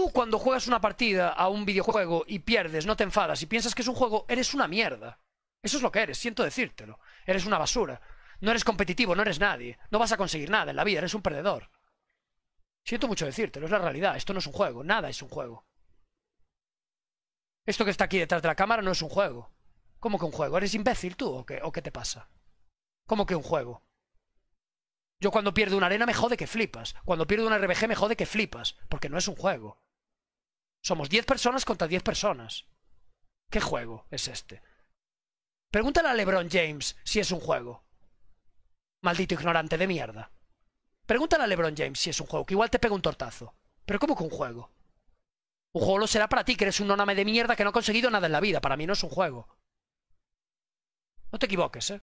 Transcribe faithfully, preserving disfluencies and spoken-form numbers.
tú cuando juegas una partida a un videojuego y pierdes, no te enfadas y piensas que es un juego, eres una mierda. Eso es lo que eres, siento decírtelo. Eres una basura. No eres competitivo, no eres nadie. No vas a conseguir nada en la vida, eres un perdedor. Siento mucho decírtelo, es la realidad. Esto no es un juego, nada es un juego. Esto que está aquí detrás de la cámara no es un juego. ¿Cómo que un juego? ¿Eres imbécil tú o qué, o qué te pasa? ¿Cómo que un juego? Yo cuando pierdo una arena me jode que flipas. Cuando pierdo una R B G me jode que flipas. Porque no es un juego. Somos diez personas contra diez personas. ¿Qué juego es este? Pregúntale a LeBron James si es un juego. Maldito ignorante de mierda. Pregúntale a LeBron James si es un juego, que igual te pega un tortazo. Pero ¿cómo que un juego? Un juego lo será para ti, que eres un noname de mierda que no ha conseguido nada en la vida. Para mí no es un juego. No te equivoques, ¿eh?